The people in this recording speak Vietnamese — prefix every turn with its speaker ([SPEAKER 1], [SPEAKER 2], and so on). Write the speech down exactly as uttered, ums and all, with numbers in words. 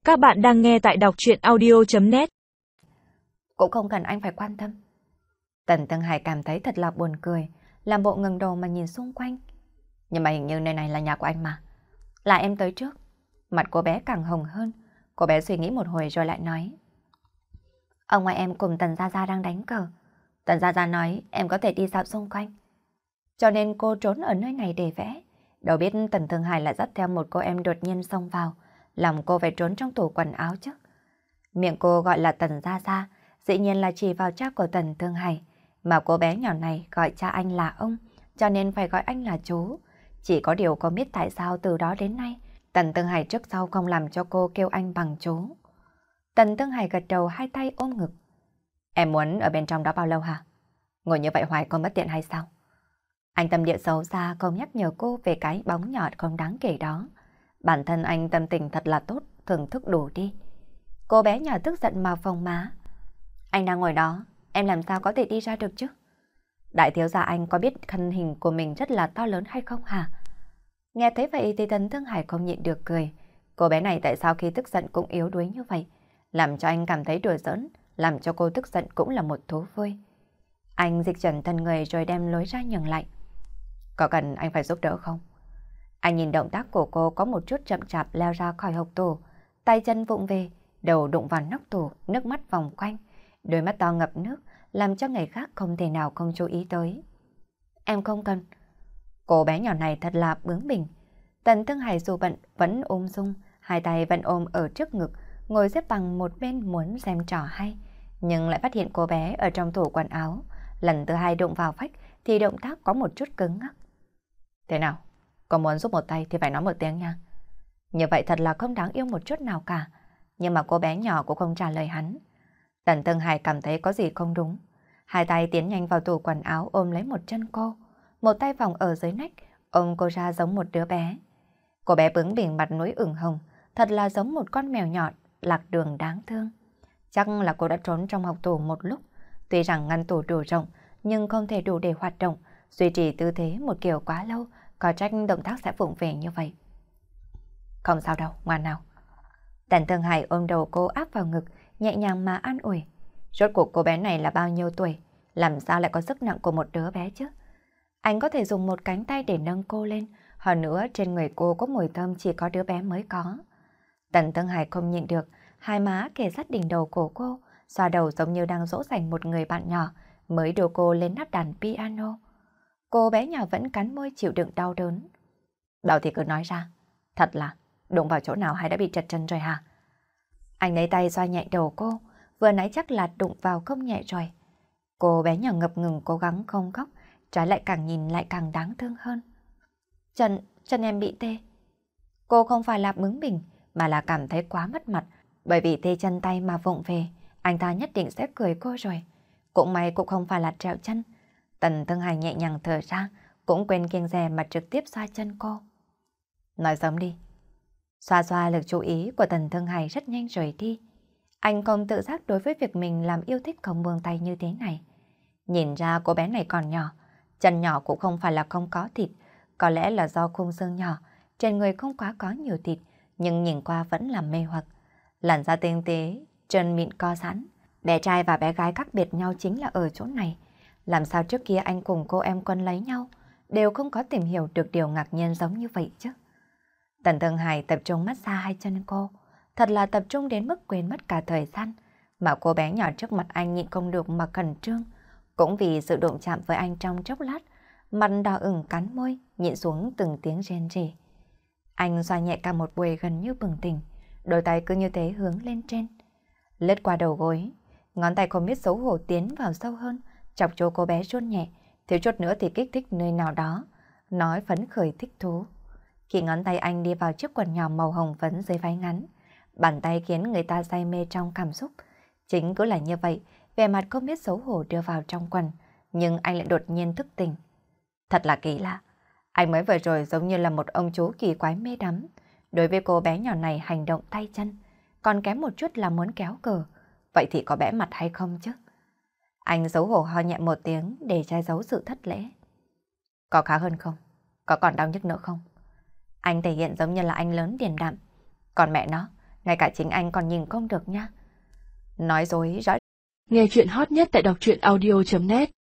[SPEAKER 1] Các bạn đang nghe tại đọc truyện audio chấm net.
[SPEAKER 2] Cũng không cần anh phải quan tâm. Tần Tương Hải cảm thấy thật là buồn cười, làm bộ ngẩng đầu mà nhìn xung quanh. Nhưng mà hình như nơi này là nhà của anh mà. Là em tới trước. Mặt cô bé càng hồng hơn. Cô bé suy nghĩ một hồi rồi lại nói. Ông ngoại em cùng Tần Gia Gia đang đánh cờ. Tần Gia Gia nói em có thể đi dạo xung quanh. Cho nên cô trốn ở nơi này để vẽ. Đâu biết Tần Tương Hải lại dắt theo một cô em đột nhiên xông vào, làm cô phải trốn trong tủ quần áo chứ. Miệng cô gọi là Tần Gia Gia, dĩ nhiên là chỉ vào cha của Tần Tương Hải, mà cô bé nhỏ này gọi cha anh là ông, cho nên phải gọi anh là chú. Chỉ có điều cô biết tại sao từ đó đến nay, Tần Tương Hải trước sau không làm cho cô kêu anh bằng chú. Tần Tương Hải gật đầu, hai tay ôm ngực. Em muốn ở bên trong đó bao lâu hả? Ngồi như vậy hoài còn bất tiện hay sao? Anh tâm địa xấu xa không nhắc nhở cô về cái bóng nhỏ không đáng kể đó. Bản thân anh tâm tình thật là tốt, thưởng thức đủ đi. Cô bé nhỏ tức giận mà phồng má. Anh đang ngồi đó, em làm sao có thể đi ra được chứ? Đại thiếu gia anh có biết thân hình của mình rất là to lớn hay không hả? Nghe thấy vậy thì Tần Tương Hải không nhịn được cười. Cô bé này tại sao khi tức giận cũng yếu đuối như vậy? Làm cho anh cảm thấy đùa giỡn, làm cho cô tức giận cũng là một thú vui. Anh dịch chuyển thân người rồi đem lối ra nhường lại. Có cần anh phải giúp đỡ không? Anh nhìn động tác của cô có một chút chậm chạp leo ra khỏi hộc tủ, tay chân vụng về, đầu đụng vào nóc tủ, nước mắt vòng quanh, đôi mắt to ngập nước, làm cho người khác không thể nào không chú ý tới. Em không cần. Cô bé nhỏ này thật là bướng bỉnh. Tần Tương Hải dù bận vẫn ôm dung, hai tay vẫn ôm ở trước ngực, ngồi xếp bằng một bên muốn xem trò hay, nhưng lại phát hiện cô bé ở trong tủ quần áo. Lần thứ hai đụng vào vách thì động tác có một chút cứng ngắc. Thế nào? Có muốn giúp một tay thì phải nói một tiếng nha. Như vậy thật là không đáng yêu một chút nào cả. Nhưng mà cô bé nhỏ cũng không trả lời hắn. Tần Tương Hải cảm thấy có gì không đúng. Hai tay tiến nhanh vào tủ quần áo ôm lấy một chân cô. Một tay vòng ở dưới nách, ôm cô ra giống một đứa bé. Cô bé bướng bỉnh mặt núi ửng hồng, thật là giống một con mèo nhỏ lạc đường đáng thương. Chắc là cô đã trốn trong học tủ một lúc. Tuy rằng ngăn tủ đủ rộng, nhưng không thể đủ để hoạt động, duy trì tư thế một kiểu quá lâu, có trách động tác sẽ vụng về như vậy. Không sao đâu, ngoan nào. Tần Tương Hải ôm đầu cô áp vào ngực, nhẹ nhàng mà an ủi. Rốt cuộc cô bé này là bao nhiêu tuổi, làm sao lại có sức nặng của một đứa bé chứ? Anh có thể dùng một cánh tay để nâng cô lên, hơn nữa trên người cô có mùi thơm chỉ có đứa bé mới có. Tần Tương Hải không nhịn được, hai má kề sát đỉnh đầu của cô, xoa đầu giống như đang dỗ dành một người bạn nhỏ, mới đưa cô lên nắp đàn piano. Cô bé nhỏ vẫn cắn môi chịu đựng đau đớn. Đau thì cứ nói ra. Thật là, đụng vào chỗ nào hay đã bị trật chân rồi hả? Anh lấy tay xoa nhẹ đầu cô, vừa nãy chắc là đụng vào không nhẹ rồi. Cô bé nhỏ ngập ngừng cố gắng không khóc, trái lại càng nhìn lại càng đáng thương hơn. Chân, chân em bị tê. Cô không phải là bướng bỉnh, mà là cảm thấy quá mất mặt, bởi vì tê chân tay mà vụng về, anh ta nhất định sẽ cười cô rồi. Cũng may cũng không phải là trẹo chân. Tần Tương Hải nhẹ nhàng thở ra, cũng quên kiêng dè mà trực tiếp xoa chân cô. Nói sớm đi. Xoa xoa lực chú ý của Tần Tương Hải rất nhanh rời đi. Anh không tự giác đối với việc mình làm yêu thích không buông tay như thế này. Nhìn ra cô bé này còn nhỏ, chân nhỏ cũng không phải là không có thịt, có lẽ là do khung xương nhỏ, trên người không quá có nhiều thịt, nhưng nhìn qua vẫn là mê hoặc. Làn da tinh tế, chân mịn co sẵn. Bé trai và bé gái khác biệt nhau chính là ở chỗ này. Làm sao trước kia anh cùng cô em Quân lấy nhau, đều không có tìm hiểu được điều ngạc nhiên giống như vậy chứ. Tần Tương Hải tập trung massage hai chân cô, thật là tập trung đến mức quên mất cả thời gian, mà cô bé nhỏ trước mặt anh nhịn không được mà khẩn trương, cũng vì sự đụng chạm với anh trong chốc lát, mặt đỏ ửng cắn môi, nhịn xuống từng tiếng rên rỉ. Anh xoa nhẹ cả một buổi gần như bừng tỉnh, đôi tay cứ như thế hướng lên trên, lướt qua đầu gối, ngón tay không biết xấu hổ tiến vào sâu hơn, chọc cho cô bé run nhẹ, thiếu chút nữa thì kích thích nơi nào đó, nói phấn khởi thích thú. Khi ngón tay anh đi vào chiếc quần nhỏ màu hồng phấn dưới váy ngắn, bàn tay khiến người ta say mê trong cảm xúc. Chính cứ là như vậy, vẻ mặt không biết xấu hổ đưa vào trong quần, nhưng anh lại đột nhiên thức tỉnh. Thật là kỳ lạ, anh mới vừa rồi giống như là một ông chú kỳ quái mê đắm. Đối với cô bé nhỏ này hành động tay chân, còn kém một chút là muốn kéo cờ. Vậy thì có bẽ mặt hay không chứ? Anh xấu hổ ho nhẹ một tiếng để che giấu sự thất lễ. Có khá hơn không? Có còn đau nhức nữa không? Anh thể hiện giống như là anh lớn điềm đạm. Còn mẹ nó, ngay cả chính anh còn nhìn không được nha. Nói dối rõ.
[SPEAKER 1] Nghe chuyện hot nhất tại đọc truyện audio chấm net